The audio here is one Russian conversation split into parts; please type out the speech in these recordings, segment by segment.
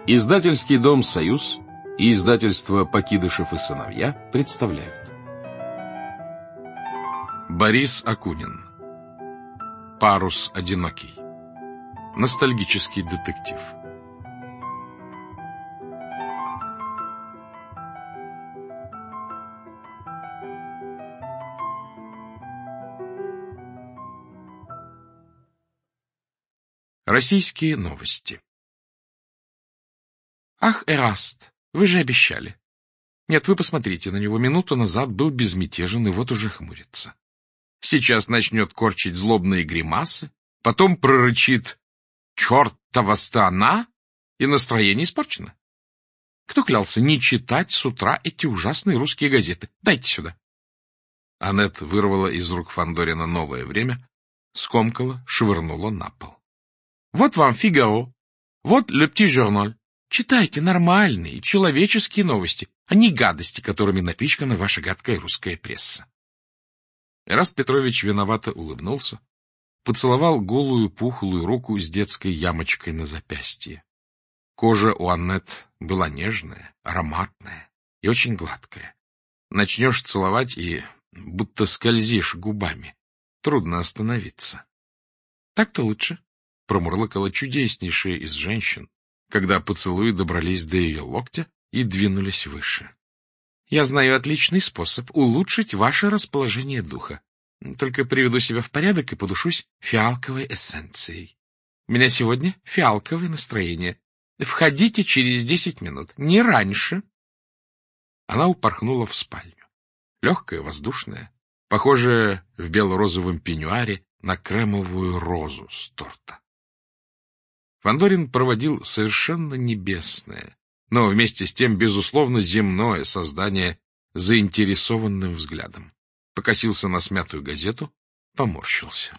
Издательский дом «Союз» и издательство «Покидышев и сыновья» представляют. Борис Акунин. Парус одинокий. Ностальгический детектив. Российские новости. Ах, Эраст, вы же обещали. Нет, вы посмотрите на него. Минуту назад был безмятежен и вот уже хмурится. Сейчас начнет корчить злобные гримасы, потом прорычит «Чертова страна!» и настроение испорчено. Кто клялся не читать с утра эти ужасные русские газеты? Дайте сюда. Аннет вырвала из рук Фандорина «Новое время», скомкала, швырнула на пол. Вот вам «Фигаро», вот «Le Petit Journal». Читайте нормальные, человеческие новости, а не гадости, которыми напичкана ваша гадкая русская пресса. Эраст Петрович виновато улыбнулся, поцеловал голую пухлую руку с детской ямочкой на запястье. Кожа у Аннет была нежная, ароматная и очень гладкая. Начнешь целовать и будто скользишь губами. Трудно остановиться. Так-то лучше, промурлыкала чудеснейшая из женщин, когда поцелуи добрались до ее локтя и двинулись выше. Я знаю отличный способ улучшить ваше расположение духа. Только приведу себя в порядок и подушусь фиалковой эссенцией. У меня сегодня фиалковое настроение. Входите через 10 минут, не раньше. Она упорхнула в спальню. Легкая, воздушная, похожая в бело-розовом пеньюаре на кремовую розу с торта. Фандорин проводил совершенно небесное, но вместе с тем, безусловно, земное создание заинтересованным взглядом. Покосился на смятую газету, поморщился.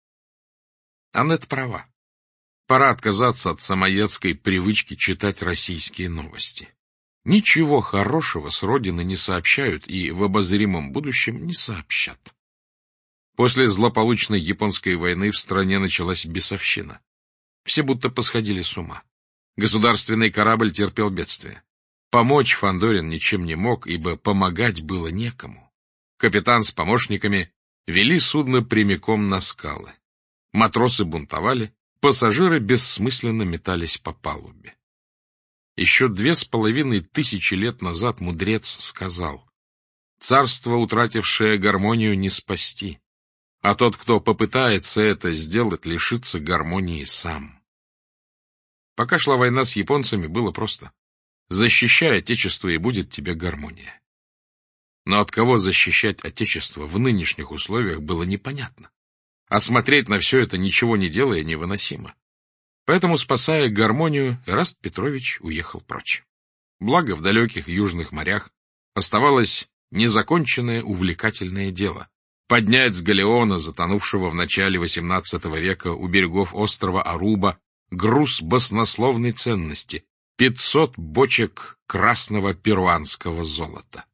Аннет права. Пора отказаться от самоедской привычки читать российские новости. Ничего хорошего с родины не сообщают и в обозримом будущем не сообщат. После злополучной японской войны в стране началась бесовщина. Все будто посходили с ума. Государственный корабль терпел бедствие. Помочь Фандорин ничем не мог, ибо помогать было некому. Капитан с помощниками вели судно прямиком на скалы. Матросы бунтовали, пассажиры бессмысленно метались по палубе. Еще 2500 лет назад мудрец сказал: «Царство, утратившее гармонию, не спасти, а тот, кто попытается это сделать, лишится гармонии сам». Пока шла война с японцами, было просто: защищай Отечество, и будет тебе гармония. Но от кого защищать Отечество в нынешних условиях было непонятно. А смотреть на все это, ничего не делая, невыносимо. Поэтому, спасая гармонию, Эраст Петрович уехал прочь. Благо, в далеких южных морях оставалось незаконченное увлекательное дело — поднять с галеона, затонувшего в начале XVIII века у берегов острова Аруба, груз баснословной ценности — 500 бочек красного перуанского золота.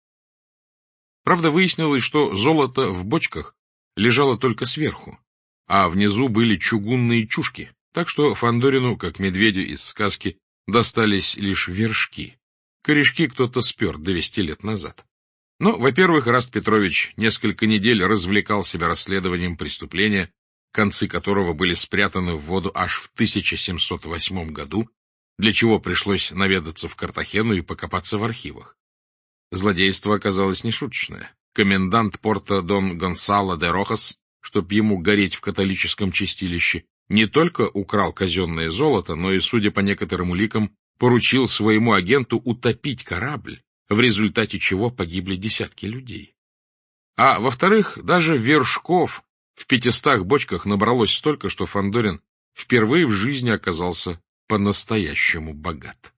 Правда, выяснилось, что золото в бочках лежало только сверху, а внизу были чугунные чушки, так что Фандорину, как медведю из сказки, достались лишь вершки. Корешки кто-то спер 200 лет назад. Но, во-первых, Эраст Петрович несколько недель развлекал себя расследованием преступления, концы которого были спрятаны в воду аж в 1708 году, для чего пришлось наведаться в Картахену и покопаться в архивах. Злодейство оказалось нешуточное. Комендант порта Дон Гонсало де Рохас, чтоб ему гореть в католическом чистилище, не только украл казенное золото, но и, судя по некоторым уликам, поручил своему агенту утопить корабль, в результате чего погибли десятки людей. А во-вторых, даже вершков в 500 бочках набралось столько, что Фандорин впервые в жизни оказался по-настоящему богат.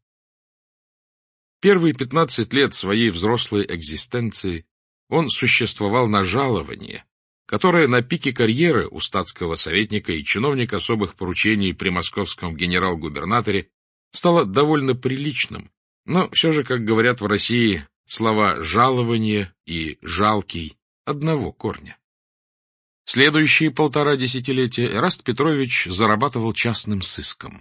Первые 15 лет своей взрослой экзистенции он существовал на жалование, которое на пике карьеры у статского советника и чиновника особых поручений при московском генерал-губернаторе стало довольно приличным, но все же, как говорят в России, слова «жалование» и «жалкий» одного корня. Следующие 1,5 десятилетия Эраст Петрович зарабатывал частным сыском.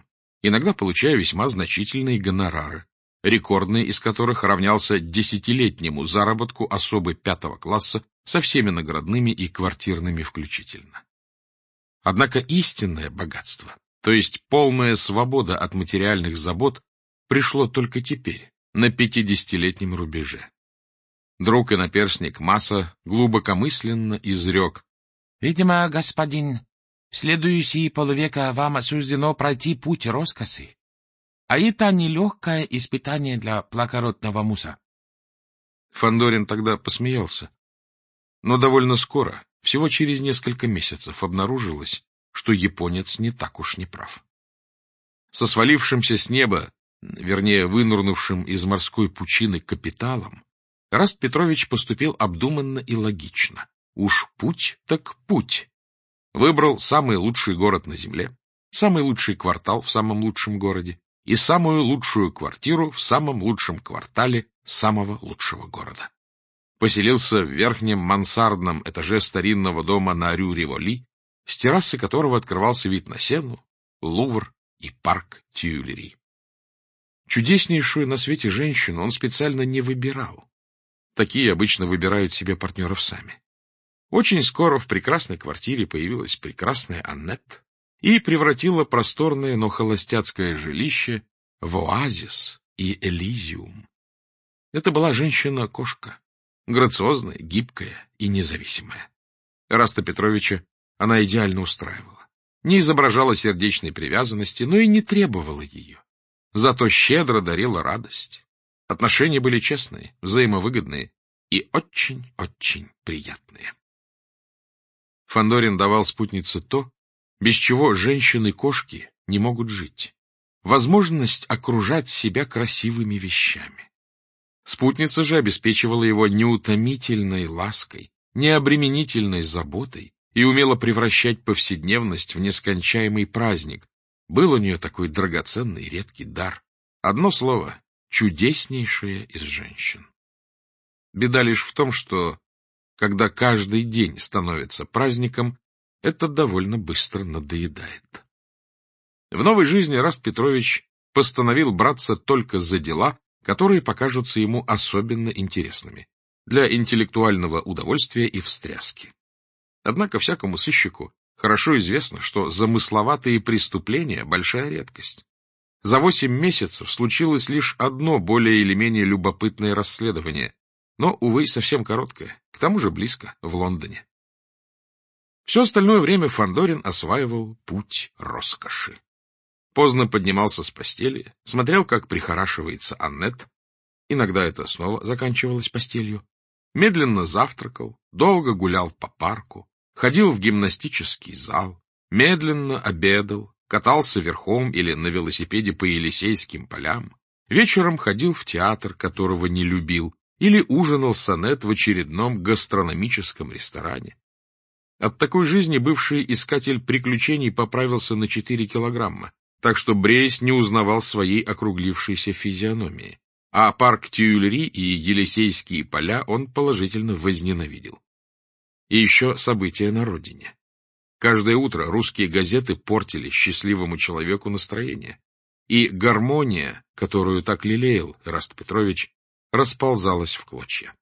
иногда получая весьма значительные гонорары, рекордный из которых равнялся 10-летнему заработку особы 5 класса со всеми наградными и квартирными включительно. Однако истинное богатство, то есть полная свобода от материальных забот, пришло только теперь, на 50-летнем рубеже. Друг и наперсник Масса глубокомысленно изрек: «Видимо, господин, в следующие полвека вам суждено пройти путь роскоши, а это нелегкое испытание для благородного мужа». Фандорин тогда посмеялся, но довольно скоро, всего через несколько месяцев, обнаружилось, что японец не так уж не прав. Со свалившимся с неба, вернее, вынурнувшим из морской пучины капиталом, Эраст Петрович поступил обдуманно и логично. Уж путь так путь. Выбрал самый лучший город на земле, самый лучший квартал в самом лучшем городе и самую лучшую квартиру в самом лучшем квартале самого лучшего города. Поселился в верхнем мансардном этаже старинного дома на Рю-Риволи, с террасы которого открывался вид на Сену, Лувр и парк Тюильри. Чудеснейшую на свете женщину он специально не выбирал. Такие обычно выбирают себе партнеров сами. Очень скоро в прекрасной квартире появилась прекрасная Аннет и превратила просторное, но холостяцкое жилище в оазис и элизиум. Это была женщина-кошка, грациозная, гибкая и независимая. Эраста Петровича она идеально устраивала. Не изображала сердечной привязанности, но и не требовала ее. Зато щедро дарила радость. Отношения были честные, взаимовыгодные и очень-очень приятные. Фандорин давал спутнице то, без чего женщины-кошки не могут жить. Возможность окружать себя красивыми вещами. Спутница же обеспечивала его неутомительной лаской, необременительной заботой и умела превращать повседневность в нескончаемый праздник. Был у нее такой драгоценный редкий дар. Одно слово — чудеснейшая из женщин. Беда лишь в том, что, когда каждый день становится праздником, это довольно быстро надоедает. В новой жизни Эраст Петрович постановил браться только за дела, которые покажутся ему особенно интересными, для интеллектуального удовольствия и встряски. Однако всякому сыщику хорошо известно, что замысловатые преступления — большая редкость. За 8 месяцев случилось лишь одно более или менее любопытное расследование, но, увы, совсем короткое, к тому же близко, в Лондоне. Все остальное время Фандорин осваивал путь роскоши. Поздно поднимался с постели, смотрел, как прихорашивается Аннет, иногда это снова заканчивалось постелью, медленно завтракал, долго гулял по парку, ходил в гимнастический зал, медленно обедал, катался верхом или на велосипеде по Елисейским полям, вечером ходил в театр, которого не любил, или ужинал с Аннет в очередном гастрономическом ресторане. От такой жизни бывший искатель приключений поправился на 4 килограмма, так что Брейс не узнавал своей округлившейся физиономии, а парк Тюильри и Елисейские поля он положительно возненавидел. И еще события на родине. Каждое утро русские газеты портили счастливому человеку настроение, и гармония, которую так лелеял Эраст Петрович, расползалась в клочья.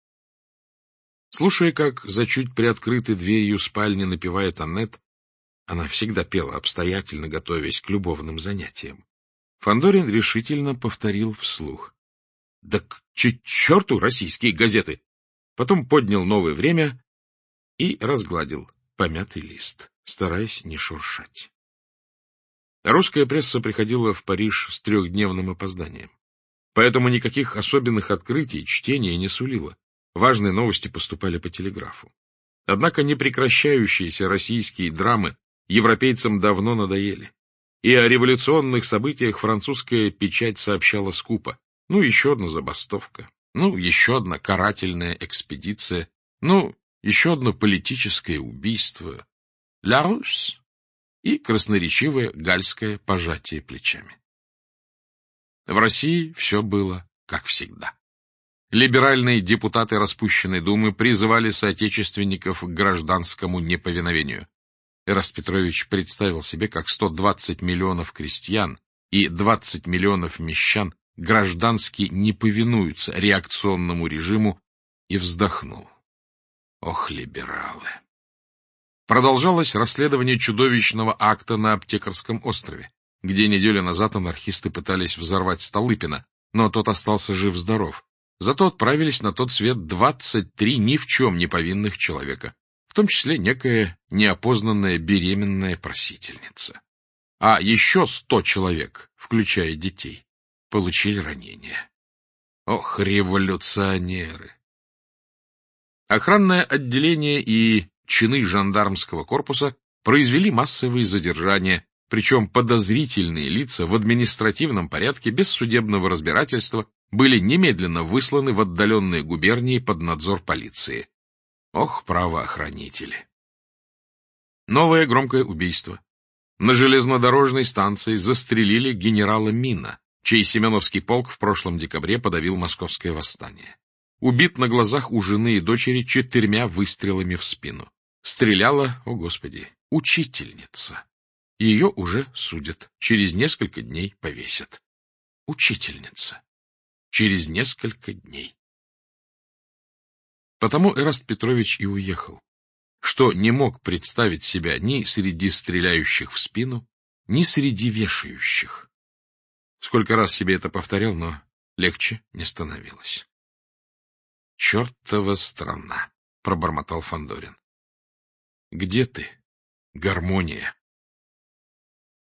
Слушая, как за чуть приоткрытой дверью спальни напевает Аннет, она всегда пела, обстоятельно готовясь к любовным занятиям, Фандорин решительно повторил вслух: «Да к черту российские газеты!» Потом поднял «Новое время» и разгладил помятый лист, стараясь не шуршать. Русская пресса приходила в Париж с 3-дневным опозданием, поэтому никаких особенных открытий чтение не сулило. Важные новости поступали по телеграфу. Однако непрекращающиеся российские драмы европейцам давно надоели, и о революционных событиях французская печать сообщала скупо. Ну, еще одна забастовка, ну, еще одна карательная экспедиция, ну, еще одно политическое убийство, «Ля Русь» и красноречивое гальское пожатие плечами. В России все было как всегда. Либеральные депутаты распущенной думы призывали соотечественников к гражданскому неповиновению. Эраст Петрович представил себе, как 120 миллионов крестьян и 20 миллионов мещан граждански не повинуются реакционному режиму, и вздохнул. Ох, либералы! Продолжалось расследование чудовищного акта на Аптекарском острове, где неделю назад анархисты пытались взорвать Столыпина, но тот остался жив-здоров. Зато отправились на тот свет 23 ни в чем не повинных человека, в том числе некая неопознанная беременная просительница. А еще 100 человек, включая детей, получили ранения. Ох, революционеры! Охранное отделение и чины жандармского корпуса произвели массовые задержания, причем подозрительные лица в административном порядке без судебного разбирательства были немедленно высланы в отдаленные губернии под надзор полиции. Ох, правоохранители! Новое громкое убийство. На железнодорожной станции застрелили генерала Мина, чей Семеновский полк в прошлом декабре подавил московское восстание. Убит на глазах у жены и дочери 4 выстрелами в спину. Стреляла, о господи, учительница. Ее уже судят, через несколько дней повесят. Учительница. Через несколько дней. Потому Эраст Петрович и уехал, что не мог представить себя ни среди стреляющих в спину, ни среди вешающих. Сколько раз себе это повторял, но легче не становилось. — Чертова страна! — пробормотал Фандорин. — Где ты, гармония?